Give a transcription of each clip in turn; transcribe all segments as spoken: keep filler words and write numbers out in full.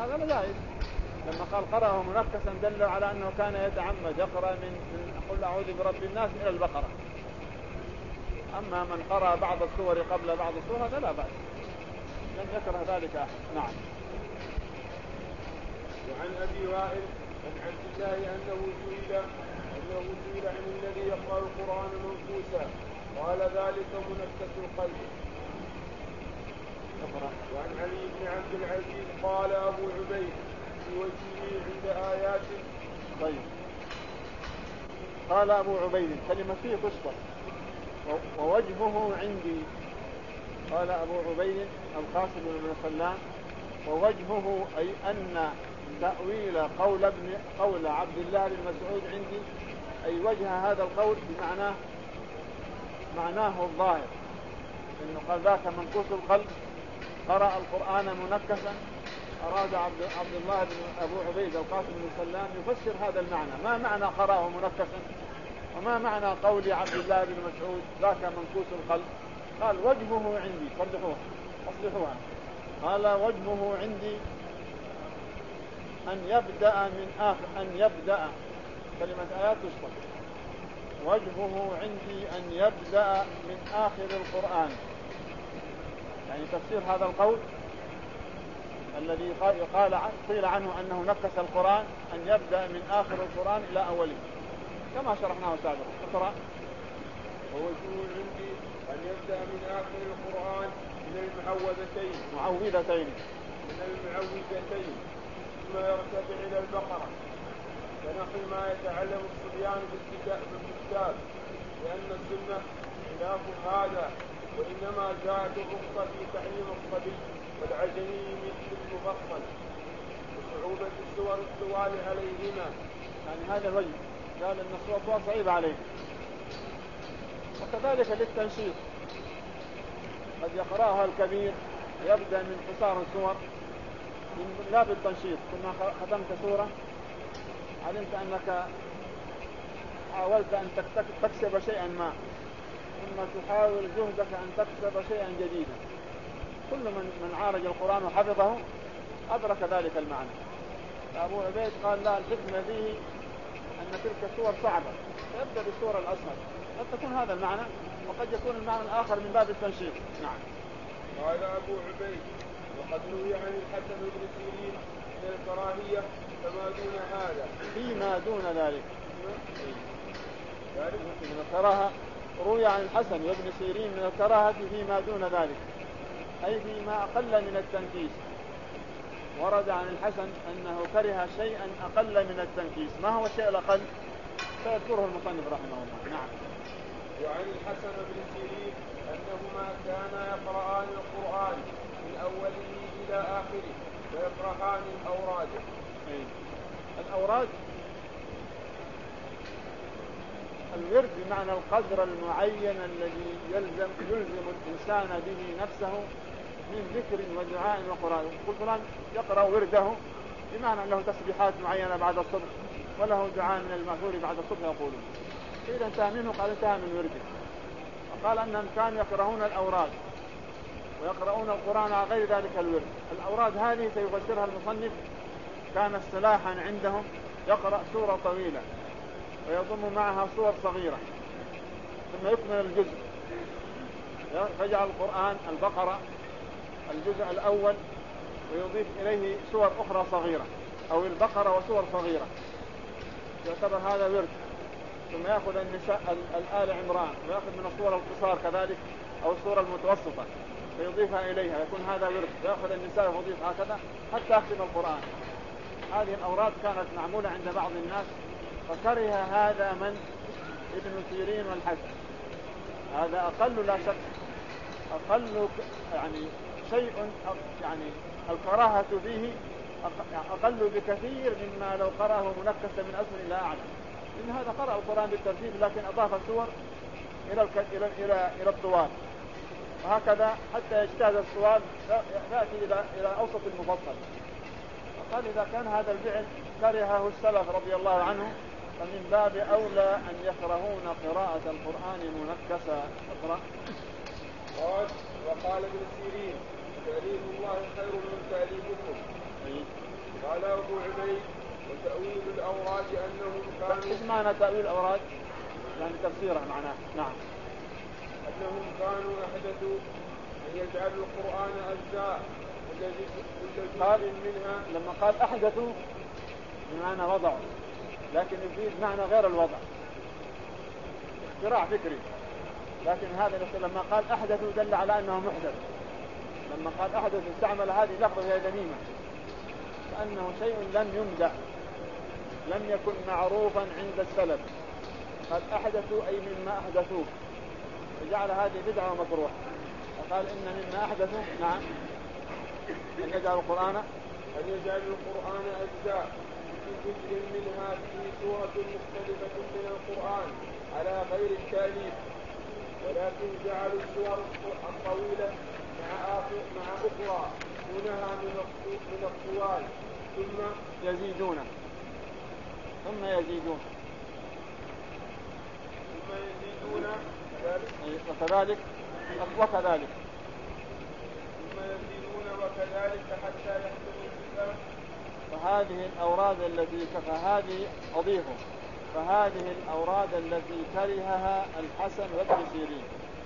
هذا لا جائز. لما قال قرأه منكسا دل على أنه كان يتعمد يقرأ من, من قل أعوذ برب الناس إلى البقرة. أما من قرأ بعض السور قبل بعض السور هذا لا بأس، لم يكره ذلك أحد. نعم. وعن أبي وائل عن عبد الله أنه سئل أنه سئل عن الذي يقرأ القرآن منكوسا قال ذلك منكس القلب. وعن علي بن عبد العزيز قال أبو عبيد في وجهه عند آيات. طيب. قال أبو عبيد كلمة فيه تشطر ووجهه عندي. قال أبو عبيد القاسم بن سلام ووجهه أي أن تأويل قول ابن قول عبد الله بن مسعود عندي أي وجه هذا القول بمعناه معناه الظاهر إنه قال ذاك منكوس القلب قرأ القرآن منكسا. أراد عبد, عبد الله بن أبو عبيد القاسم بن سلام يفسر هذا المعنى، ما معنى قرأه منكسا وما معنى قول عبد الله بن مسعود ذاك منكوس القلب. قال وجهه عندي صلحوها أصلحوها. قال وجهه عندي أن يبدأ من آخر أن يبدأ كلمة آيات تشطر وجهه عندي أن يبدأ من آخر القرآن. يعني تفسير هذا القول الذي قال قيل عنه أنه نكس القرآن أن يبدأ من آخر القرآن إلى أوله كما شرحناه سابقا. اقرأ. ووجهه عندي أن يبدأ من آخر القرآن من المعوذتين معوذتين من المعوذتين ثم يرتفع إلى البقرة كنحو ما يتعلم الصبيان بالكتاب لأن السنة خلاف هذا، وإنما جاءت الرخصة في تعليم الصبي والعجمي مثل المفصل وصعوبة السور الطوال عليهما. يعني هذا الوجه قال أن السور صعيبة عليه. وكذلك للتنشيط قد يقرأها الكبير يبدأ من حصار السور لا بالتنشيط. كما ختمت سورة علمت أنك حاولت أن تكسب شيئا ما ثم تحاول جهدك أن تكسب شيئا جديدا. كل من من عالج القرآن وحفظه أدرك ذلك المعنى. أبو عبيد قال لا، الحكمة فيه أن تلك السور صعبة فيبدأ بالسورة الأسهل. قد تكون هذا المعنى وقد يكون المعنى الآخر من باب التنشيط. نعم. قال أبو عبيد وقد روي عن الحسن بن سيرين من الكراهية فما دون هذا فيما دون ذلك. من الكراهة روي عن الحسن بن سيرين من الكراهة فيما دون ذلك أي فيما أقل من التنكيس. ورد عن الحسن أنه كره شيئا أقل من التنكيس. ما هو الشيء الأقل؟ سيذكره المصنف رحمه الله. نعم. وعن الحسن بن سيرين أنهما كانا يقرآن القرآن من أوله إلى آخره ويقرآن الأوراد. أي. الأوراد الورد بمعنى القدر المعين الذي يلزم يلزم الإنسان به نفسه من ذكر ودعاء وقرآن. كل فلان يقرأ ورده بمعنى أنه تسبيحات معينة بعد الصبح وله دعاء من المأثور بعد الصبح يقولون. إذا انتهى منه قال انتهى من ورده. وقال أنهم كانوا يقرؤون الأوراد ويقرؤون القرآن على غير ذلك الورد. الأوراد هذه سيفسرها المصنف كان اصطلاحا عندهم يقرأ سورة طويلة ويضم معها سور صغيرة ثم يكمل الجزء فيجعل القرآن البقرة الجزء الأول ويضيف إليه سور أخرى صغيرة أو البقرة وسور صغيرة يعتبر هذا ورد. ثم يأخذ النساء الآل عمران ويأخذ من الصور القصار كذلك أو الصورة المتوسطة فيضيفها إليها يكون هذا ورد. يأخذ النساء ويضيف هكذا حتى يختم القرآن. هذه الأوراد كانت معمولة عند بعض الناس فكره هذا من ابن سيرين والحسن. هذا أقل لا شك أقل يعني شيء يعني الكراهة فيه أقل بكثير مما لو قرأه منكسا من أسفل إلى أعلى. إن هذا قرأ القرآن بالترتيب لكن أضاف السور إلى إلى إلى إلى الطوال وهكذا حتى يجتاز السؤال يأتي إلى إلى أوسط المفصل. فقال إذا كان هذا الفعل كرهه السلف رضي الله عنه فمن باب أولى أن يكرهون قراءة القرآن منكسا. اقرأ. قال وقال ابن سيرين تأليف الله خير من تأليفكم. قال أبو عبيد وتأويل الأوراد أنهم كانوا إيش معنى تأويل الأوراد؟ يعني تفسيره معناه. نعم. أنهم كانوا أحدثوا أن يجعلوا القرآن أجزاء كل جزء منها. لما قال أحدثوا بمعنى وضعوا، لكن يفيد معنى غير الوضع، اختراع فكري. لكن هذا لما قال أحدثوا دل على أنه محدث. لما قال أحدث استعمل هذه اللفظة هي ذميمة، لأنه شيء لم يمدح، لم يكن معروفا عند السلف. قال أحدثوا أي مما أحدثوه، وجعل هذه بدعة ومكروه. وقال إن مما أحدثوا نعم أن يجعل القرآن أن يجعل القرآن أجزاء في جزء منها فيه سورة مختلفة من القرآن على غير التأليف، ولكن جعلوا السور الطويلة مع آخر مع أخرى دونها من الطوال ثم يزيدون ثم يزيدون ثم يزيدون وكذلك وكذلك ثم يزيدون وكذلك حتى يحتمل الكتاب. فهذه الأوراد التي فهذه أضيفه فهذه الأوراد التي كرهها الحسن وابن سيرين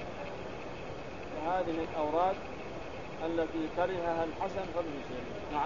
فهذه الأوراد التي كرهها الحسن وابن سيرين. نعم.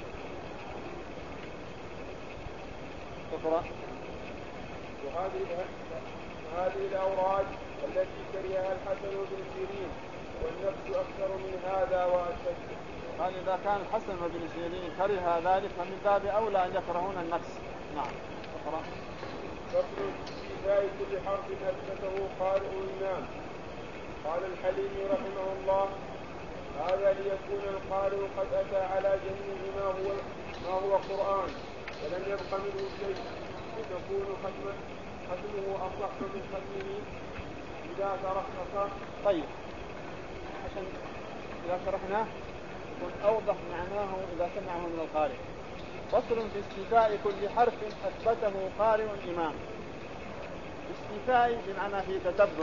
اقرأ. وهذه هذه الأوراد التي كرهها الحسن وابن سيرين والنفس أكثر من هذا وأشد. قال إذا كان الحسن وابن سيرين كره ذلك فمن باب أولى أن يكرهون النفس. نعم. اقرأ. فصل في ذلك بحرف أثبته قارئ الإمام. قال الحليم رحمه الله هذا ليكون القارئ قد أتى على جميع ما هو ما هو قرآن ولم يبق منه شيء، وتكون ختمه ختمه أصح من ختمه إذا ترخص. طيب عشان إذا شرحناه يكون أوضح معناه إذا سمعه من القارئ. فصل في استيفاء كل حرف أثبته قارئ إمام. استيفاء بمعنى في تتبع،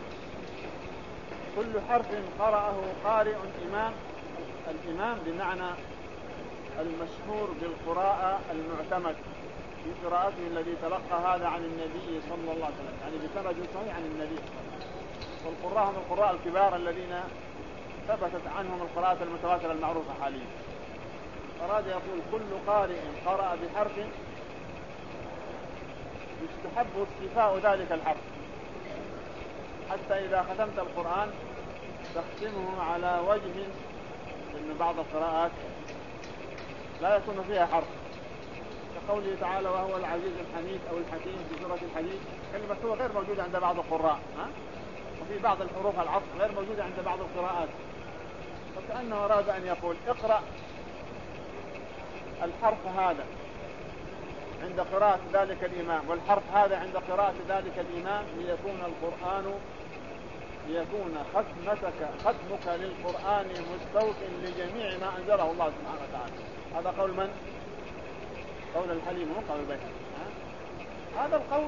كل حرف قرأه قارئ إمام. الإمام بمعنى المشهور بالقراءة المعتمد في قراءته الذي تلقى هذا عن النبي صلى الله عليه وسلم، يعني بسند صحيح عن النبي صلى الله عليه وسلم. والقراء هم القراء الكبار الذين ثبتت عنهم القراءة المتواترة المعروفة حاليا. أراد يقول كل قارئ قرأ بحرف يستحب استيفاء ذلك الحرف، حتى إذا ختمت القرآن تختمه على وجه إن بعض القراءات لا يكون فيها حرف، كقوله تعالى وهو العزيز الحميد أو الحكيم في سورة الحديد. كلمة هو غير موجودة عند بعض القراء، ها؟ وفي بعض الحروف العطف غير موجودة عند بعض القراءات. فكأنه أراد أن يقول اقرأ الحرف هذا عند قراءة ذلك الإمام والحرف هذا عند قراءة ذلك الإمام ليكون القرآن ليكون ختمتك ختمك للقرآن مستوف لجميع ما أنزله الله سبحانه وتعالى. هذا قول من؟ قول الحليم مو قول البيهقي. هذا القول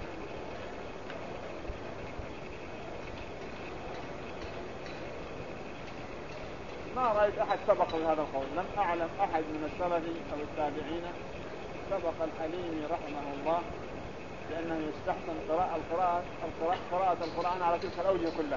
ما رأيت أحد سبق بهذا القول، لم أعلم أحد من السلف أو التابعين سبق الحليم رحمه الله لأنه يستحسن قراءة القراءة قراءة القرآن على تلك الأوجه كلها،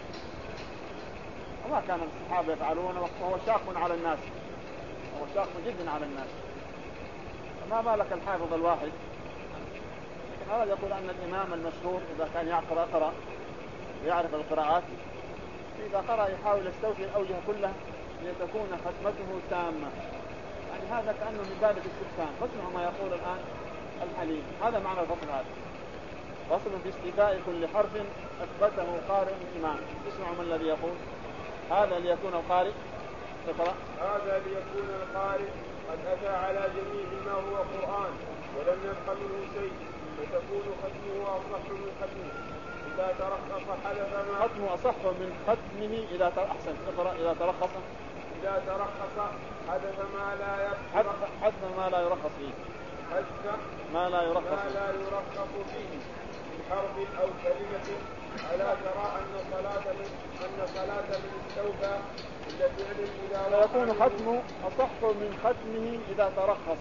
وما كان الصحابة يفعلون، وهو شاق على الناس، وهو شاق جدا على الناس. فما بالك الحافظ الواحد. لكن هذا يقول أن الإمام المشهور إذا كان يقرأ قرأ ويعرف القراءات، إذا قرأ يحاول يستوفي الأوجه كلها لتكون ختمته تامة. يعني هذا كأنه من باب الاستحسان. فاسمعوا ما يقول الآن الحليم. هذا معنى الفصل هذا. فصل في استيفاء كل حرف أثبته قارئ الإمام. اسمعوا من الذي يقول هذا ليكون القارئ تقرأ هذا ليكون القارئ قد أتى على جميع ما هو قرآن ولم يبق منه شيء، فتكون ختمه أصح من ختمه إذا ترخص حدث ما ختمه أصح من ختمه إذا أحسن اقرأ إذا ترخص إذا ترخص حدث ما لا حدث حدث ما لا يرخص فيه حدث ما لا يرخص ما لا يرخص فيه من حرف أو كلمة ألا ترى أن صلاة من أن صلاة من استوفى إلا فعل إذا فيكون ختمه أصح من ختمه إذا ترخص.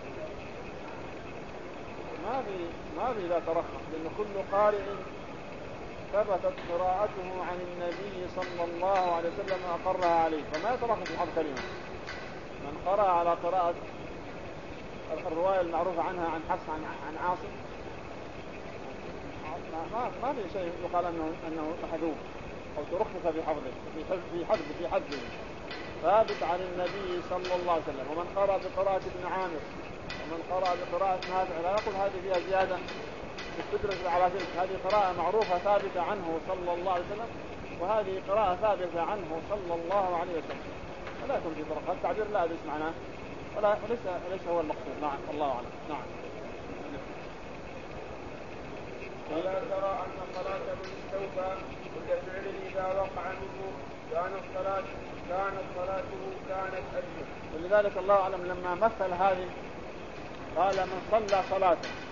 ما في ما في إذا ترخص، لأن كل قارئ ثبتت قراءته عن النبي صلى الله عليه وسلم أقرها عليه، فما يترخص بحرف كلمة. من قرأ على قراءة الرواية المعروفة عنها عن حفص عن عن عاصم ما ما في شيء يقال انه انه محذوف او ترخص في حفظه في في حفظه في حفظه ثابت عن النبي صلى الله عليه وسلم. ومن قرأ بقراءة ابن عامر ومن قرأ بقراءة نافع لا يقول هذه فيها زيادة تدرس على تلك، هذه قراءة معروفة ثابتة عنه صلى الله عليه وسلم، وهذه قراءة ثابتة عنه صلى الله عليه وسلم، ولا يكون في فرق. التعبير لا أدرس معناه ولا ليس ليس هو المقصود. نعم الله أعلم. نعم. ولا ترى أن صلاة من استوفى كل فعل إذا وقع منه كانت صلاة كانت صلاته كانت أجمل. ولذلك الله أعلم لما مثل هذه قال من صلى صلاة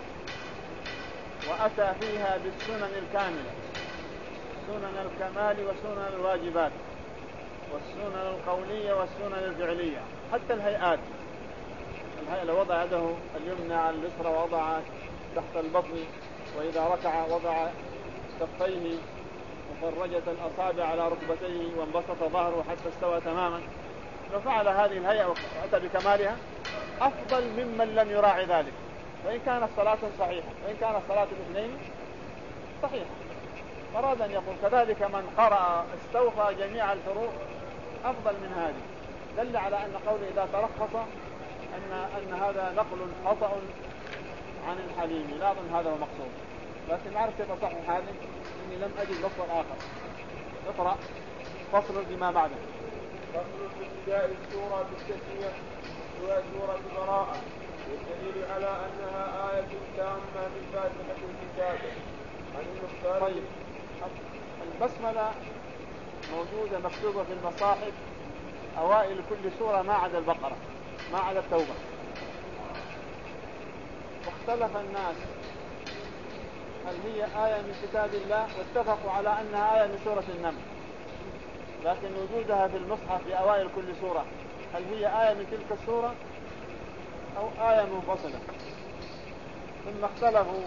وأتى فيها بالسنن الكاملة، سنن الكمال وسنن الواجبات والسنن القولية والسنن الفعلية، حتى الهيئات. الهيئة لو وضع يده اليمنى على اليسرى ووضع تحت البطن، وإذا ركع وضع كفيه وفرجت الأصابع على ركبتيه وانبسط ظهره حتى استوى تماما، لو فعل هذه الهيئة وأتى بكمالها أفضل ممن لم يراعي ذلك، وإن كانت صلاة صحيحة وإن كانت صلاة الاثنين صحيحة. أراد أن يقول كذلك من قرأ استوفى جميع الفروض أفضل من هذه. دل على أن قوله إذا ترخص أن أن هذا نقل خطأ عن الحليمي، لا أظن هذا هو مقصود، لكن ما أعرف كيف أصحح هذه إني لم أجد نصا آخر. اقرأ فصل بما بعده. فصل في ابتداء السورة بالتسمية سوى سورة براءة، والدليل على أنها آية تامة من فاتحة الكتاب عن المختار. طيب البسملة موجودة مكتوبة في المصاحف أوائل كل سورة ما عدا البقرة ما عدا التوبة، واختلف الناس هل هي آية من كتاب الله، واتفقوا على أنها آية من سورة النمل، لكن وجودها في المصحف في أوائل كل سورة هل هي آية من تلك السورة أو آية منفصلة. ثم اختلفوا،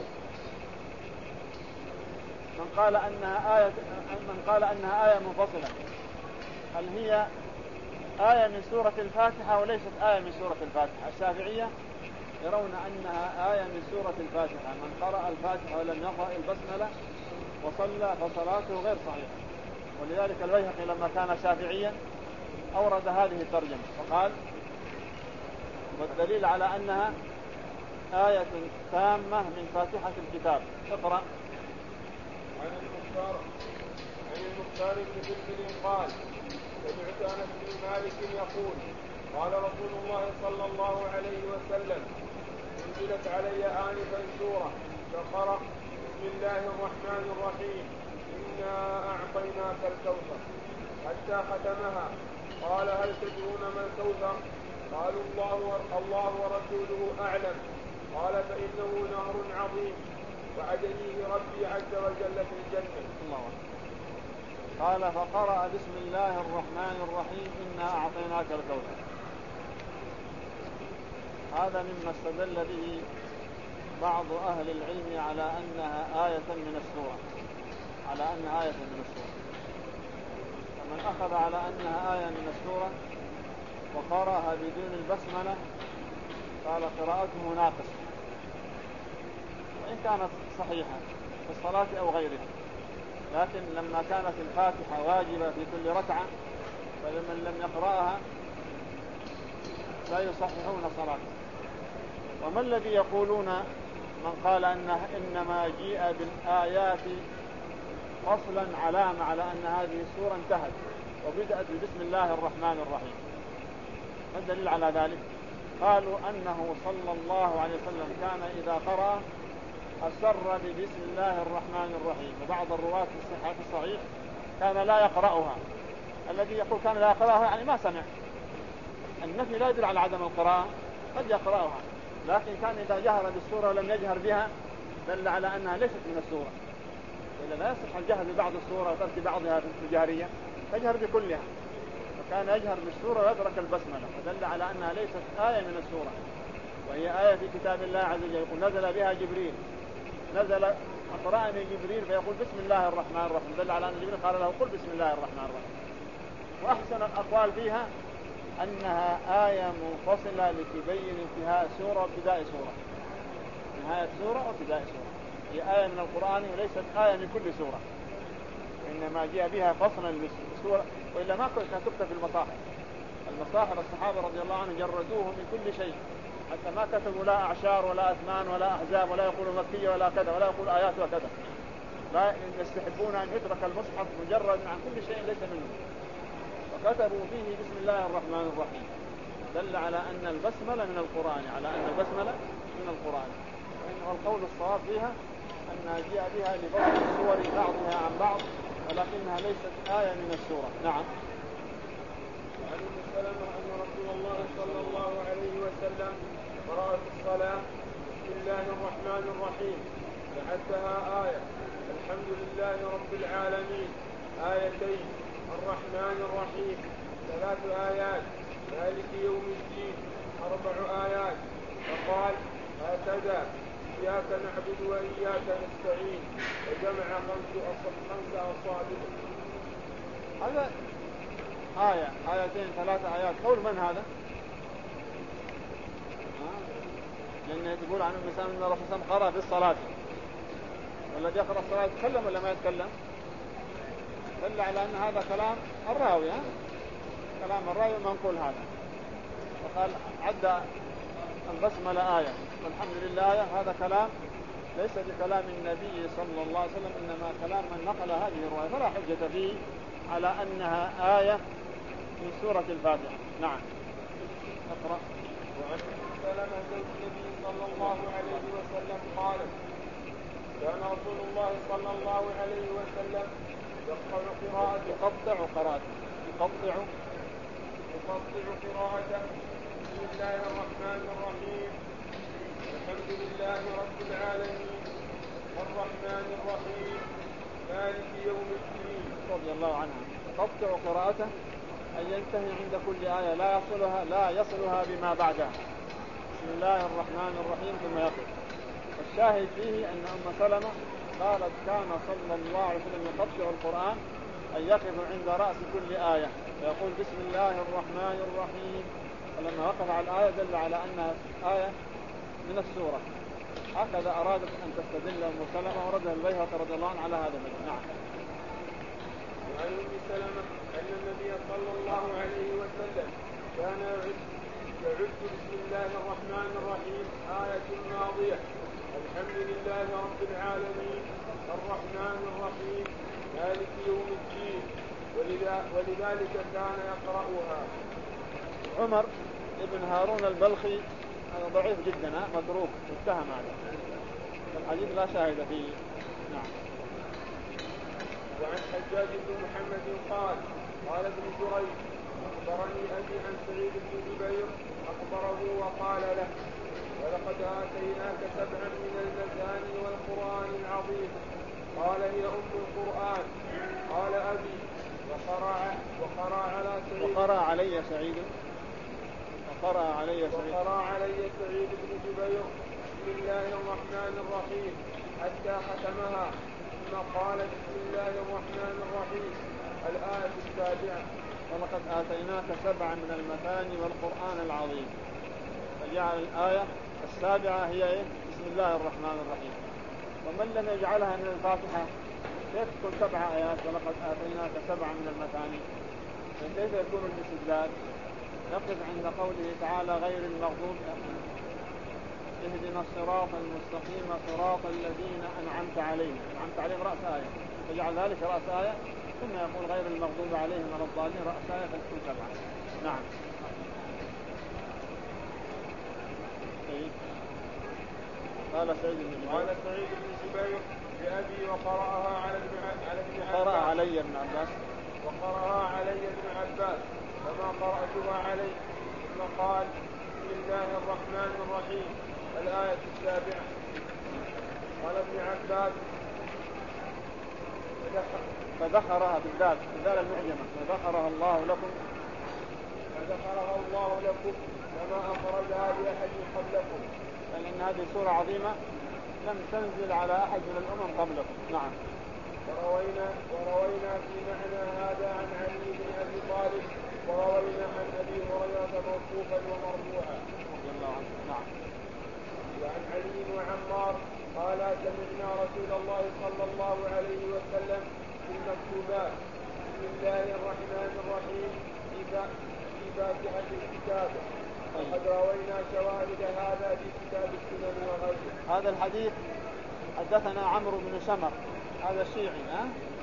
من قال أنها آية من قال أنها آية منفصلة هل هي آية من سورة الفاتحة وليست آية من سورة الفاتحة. الشافعية يرون أنها آية من سورة الفاتحة، من قرأ الفاتحة ولم يقرأ البسملة وصلى فصلاته غير صحيحة. ولذلك البيهقي لما كان شافعيا أورد هذه الترجمة فقال والدليل على أنها آية تامة من فاتحة الكتاب. اقرأ. عن المختار عن المختار بن بلبل قال سمعت أنس بن مالك يقول قال رسول الله صلى الله عليه وسلم انزلت علي آنفا سورة فقرأ بسم الله الرحمن الرحيم إنا أعطيناك الكوثر حتى ختمها. قال هل تدرون ما الكوثر؟ قالوا الله الله ورسوله أعلم. قال فإنه نهر عظيم وعدنيه ربي عز وجل في الجنة. الله. قال فقرأ بسم الله الرحمن الرحيم إنا أعطيناك الكوثر. هذا مما استدل به بعض أهل العلم على أنها آية من السورة على أنها آية من السورة. فمن أخذ على أنها آية من السورة وقرأها بدون البسملة قال قراءته ناقصة، وإن كانت صحيحة في الصلاة أو غيرها، لكن لما كانت الفاتحة واجبة في كل ركعة فلمن لم يقرأها لا يصححون صلاته. وما الذي يقولون من قال أنه إنما جيء بالآيات فصلا علامة على أن هذه السورة انتهت وبدأت بسم الله الرحمن الرحيم؟ ما الدليل على ذلك؟ قالوا أنه صلى الله عليه وسلم كان إذا قرأ أسر ببسم الله الرحمن الرحيم، وبعض الرواة في الصحيح كان لا يقرأها. الذي يقول كان لا يقرأها يعني ما سمع. النفي لا يدل على عدم القراءة، قد يقرأها، لكن كان إذا جهر بالسورة ولم يجهر بها دل على أنها ليست من السورة. وإلا لا يصح الجهر ببعض السورة وترك بعضها في الجهرية، تجهر بكلها. وكان يجهر بالسورة ويترك البسملة، فدل على أنها ليست آية من السورة، وهي آية في كتاب الله عز وجل، يقول نزل بها جبريل، نزل أقرأني جبريل فيقول بسم الله الرحمن الرحيم، دل على أن جبريل قال له قل بسم الله الرحمن الرحيم. وأحسن الأقوال فيها أنها آية منفصلة لتبين انتهاء سورة وابتداء سورة، نهاية سورة وابتداء سورة، هي آية من القرآن وليست آية من كل سورة، إنما جاء بها فصلا للسورة، وإلا ما كانت تكتب في المصاحف. المصاحف الصحابة رضي الله عنهم جردوه من كل شيء، حتى ما كتبوا لا أعشار ولا أثمان ولا أحزاب ولا يقولوا مكية ولا كذا ولا يقول آيات وكذا، لا يستحبون أن يترك المصحف مجرد عن كل شيء ليس منه، وكتبوا فيه بسم الله الرحمن الرحيم، دل على أن البسملة من القرآن، على أن البسملة من القرآن. والقول الصواب فيها أنها جاء بها لفصل السور بعضها عن بعض، ولكنها ليست آية من السورة. نعم. وعن ابن سلمة أن رسول الله صلى الله عليه وسلم قرأ في الصلاة بسم الله الرحمن الرحيم فحدها آية، الحمد لله رب العالمين آيتين، الرحمن الرحيم ثلاث آيات، مالك يوم الدين أربع آيات، فقال هكذا إياك نعبد وإياك نستعين، وجمع خمس أصابع. هذا آية آيتين ثلاث آيات، قول من هذا؟ لأنه تقول عن ابن سلمة أن الرسول صلى الله عليه وسلم قرأ في الصلاة، والذي يقرأ الصلاة يتكلم ولا ما يتكلم؟ دل على أن هذا كلام الراوي، كلام الراوي منقول هذا، وقال عد البسملة آية والحمد لله آية، هذا كلام ليس بكلام النبي صلى الله عليه وسلم، إنما كلام من نقل هذه الرواية، فلا حجة فيه على أنها آية من سورة الفاتحة. نعم. اقرأ. وعن سلمة زوج النبي صلى الله عليه وسلم قال كان رسول الله صلى الله عليه وسلم يقطع قراءته يقطع قراءته يقطع يقطع قراءته بسم الله الرحمن الرحيم الحمد لله رب العالمين الرحمن الرحيم مالك يوم الدين. رضي الله عنها يقطع قراءته أن ينتهي عند كل آية لا يصلها لا يصلها بما بعدها، بسم الله الرحمن الرحيم ثم يقف. الشاهد فيه أن أم سلمة قالت كان صلى الله عليه وسلم يقطع القرآن أن يقف عند رأس كل آية ويقول بسم الله الرحمن الرحيم، ولما وقف على الآية دل على أنها آية من السورة. هكذا أرادت أن تستدل أم سلمة، وردها البيهقي رضي الله عنه على هذا المعنى. نعم. وعن أم سلمة أن النبي صلى الله عليه وسلم كان يعد يعد بسم الله الرحمن الرحيم آية ماضية، الحمد لله رب العالمين الرحمن الرحيم مالك يوم الدين، ولذلك كان يقرأها. عمر ابن هارون البلخي ضعيف جدا، متروك اتهم هذا الحديث لا شاهد فيه. نعم. وعن حجاج بن محمد قال قال ابن جريج أخبرني أبي عن سعيد بن جبير أخبره وقال له ولقد آتيناك سبعا من المثاني والقرآن العظيم، قال هي أم القرآن. قال أبي وقرأ وقرأ على سعيد وقرأ علي سعيد وقرأ علي سعيد وقرأ علي سعيد بن جبير بسم الله الرحمن الرحيم حتى ختمها، ثم قال بسم الله الرحمن الرحيم الآية السابعة ولقد آتيناك سبعا من المثاني والقرآن العظيم، فجعل الآية السابعة هي إيه؟ بسم الله الرحمن الرحيم. ومن لم يجعلها من الفاتحة كيف تكون سبع آيات ولقد آتيناك سبعا من المثاني؟ فكيف يكون الاستدلال؟ نقف عند قوله تعالى غير المغضوب اهدنا الصراط المستقيم صراط الذين أنعمت عليهم، أنعمت عليهم رأس آية، فجعل ذلك رأس آية، ثم يقول غير المغضوب عليهم ولا الضالين رأس آية، فتكون سبعة. نعم. قال سعيد بن جبير قال سعيد بن جبير لأبي وقرأها على ابن على ابن عباس قرأ علي ابن عباس وقرأها علي ابن عباس فما قرأتها عليه، ثم قال بسم الله الرحمن الرحيم الآية السابعة. قال ابن عباس فذكرها بالذات بالذات المعجمة فذكرها الله لكم فذكرها الله لكم كما أخرجها لأحد قبلكم، لأن هذه سورة عظيمة لم تنزل على أحد من الأمم قبلكم. نعم. وروينا, وروينا في معنى هذا عن علي بن أبي طالب، وروينا عن أبي هريرة موقوفا ومرفوعا رضي الله عنه. نعم. وعن علي وعمار قال سمعنا رسول الله صلى الله عليه وسلم في المكتوبات بسم الله الرحمن الرحيم في فاتحة الكتاب، وقد روينا شواهد هذا في كتاب السنن وغيره. هذا الحديث حدثنا عمرو بن سمر هذا الشيعي ها؟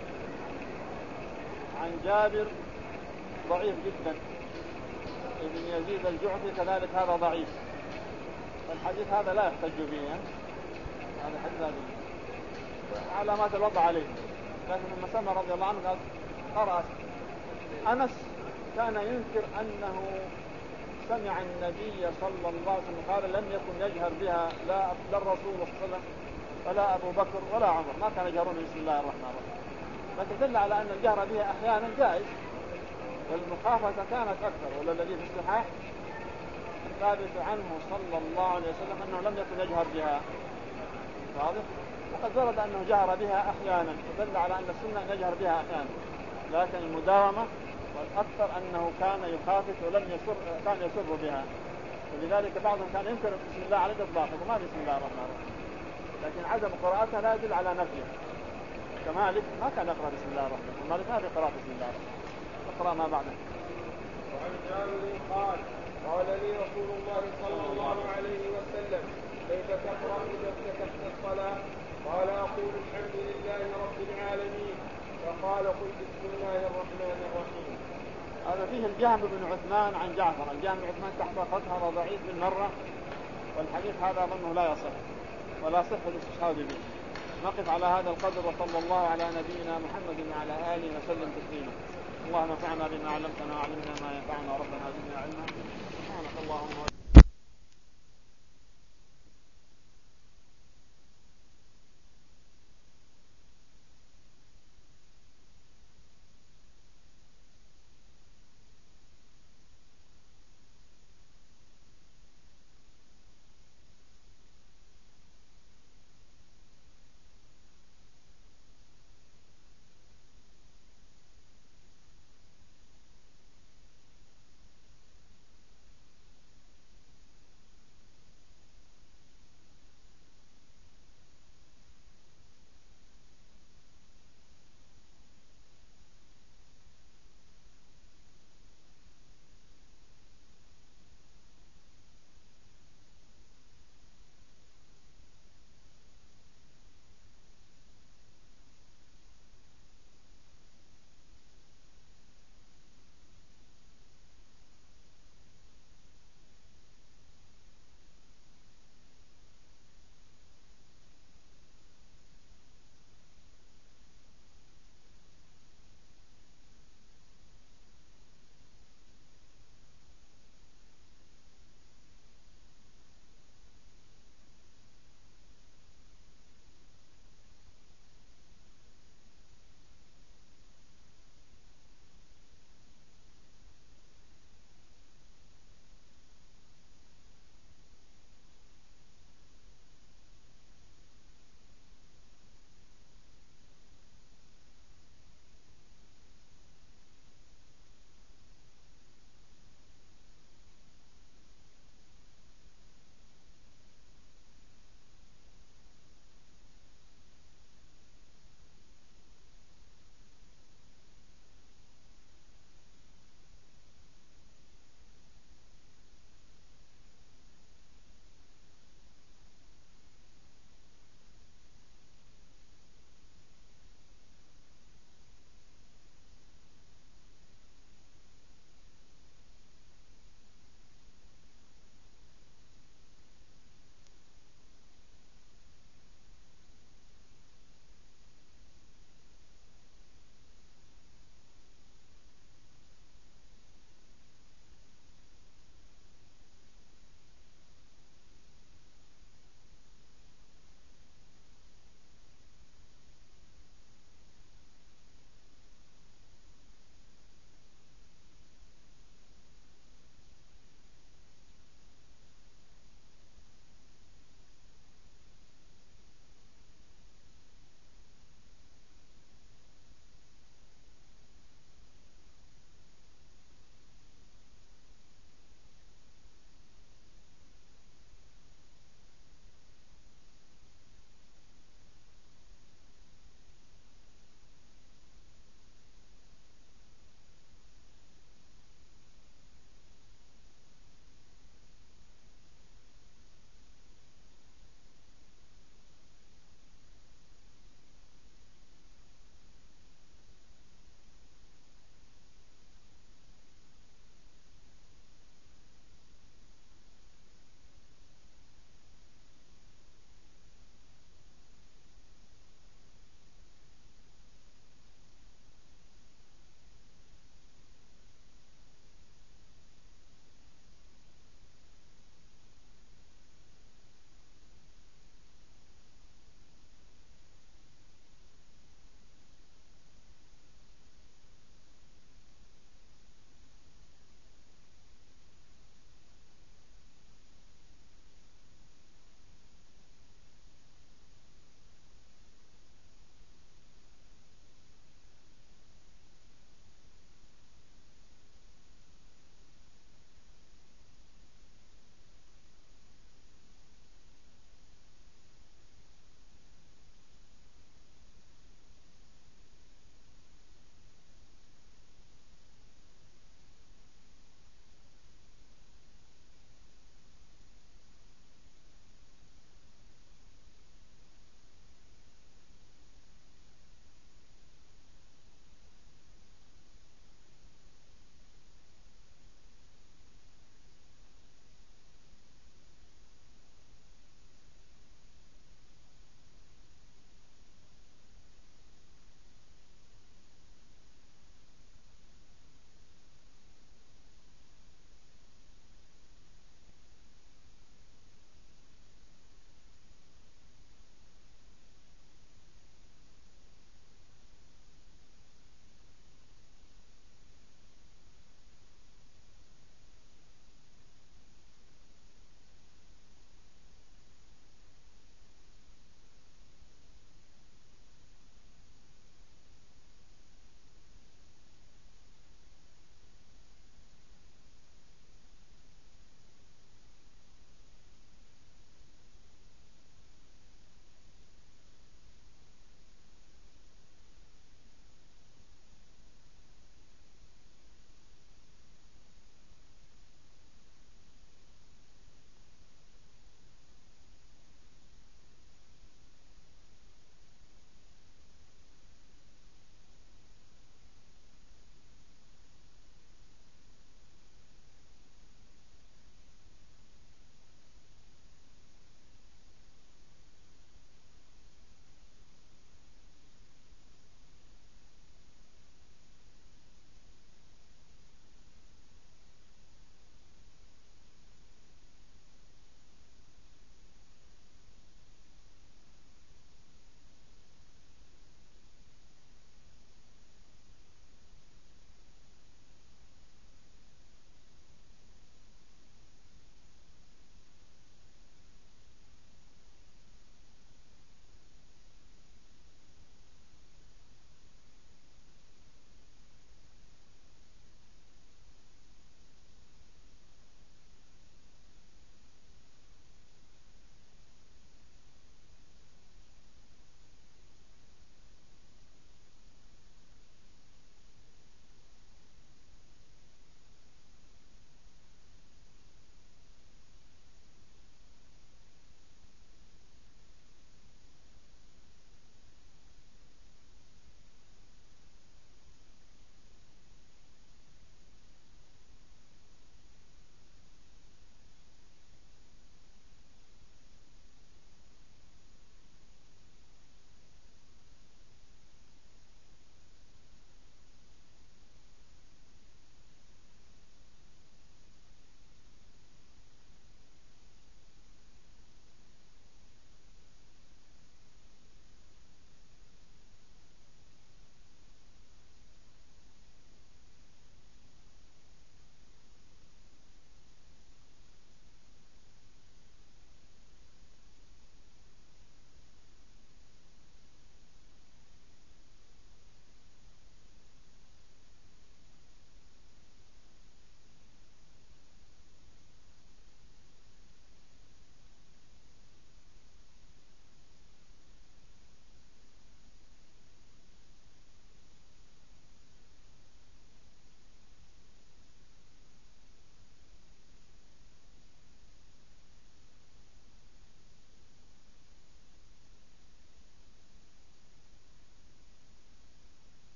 عن جابر ضعيف جدا ابن يزيد الجعفي كذلك هذا ضعيف، الحديث هذا لا يحتج به ها؟ هذا الحديث هذا علامات الوضع عليه. لكن ابن سمر رضي الله عنه قال قرأ أنس كان ينكر أنه سمع النبي صلى الله عليه وسلم قال لم يكن يجهر بها لا الرسول صلى الله عليه وسلم ولا أبو بكر ولا عمر، ما كان يجهرون بسم الله الرحمن الرحيم. فتدل على أن الجهر بها أحيانا جائز والمخافة كانت أكثر، والذي في الصحاح ثابت عنه صلى الله عليه وسلم أنه لم يكن يجهر بها واضح، وقد ورد أنه جهر بها أحيانا فدل على أن السنة أن يجهر بها أحيانا، لكن المداومة والأكثر أنه كان يخافت ولم يسر كان يسر بها، ولذلك بعضهم كان ينكر بسم الله على الإطلاق وما بسم الله الرحمن الرحيم، لكن عدم قراءتها لا يدل على نفيها. كمالك ما كان يقرأ بسم الله الرحمن الرحيم، مالك ما في قراءة بسم الله الرحمن الرحيم، اقرأ ما بعده. وعن جابر قال قال لي رسول الله صلى الله عليه وسلم كيف تقرأ إذا افتتحت الصلاة؟ قال أقول الحمد لله رب العالمين، فقال قل بسم الله الرحمن الرحيم. هذا فيه الجهم بن عثمان عن جعفر، الجهم بن عثمان تحققت هذا ضعيف بالمرة، والحديث هذا أظنه لا يصح ولا صح الاستشهاد به. نقف على هذا القدر، وصلى الله على نبينا محمد وعلى آله وسلم تسليما. اللهم انفعنا بما علمتنا وعلمنا ما ينفعنا، ربنا زدنا علما. سبحانك اللهم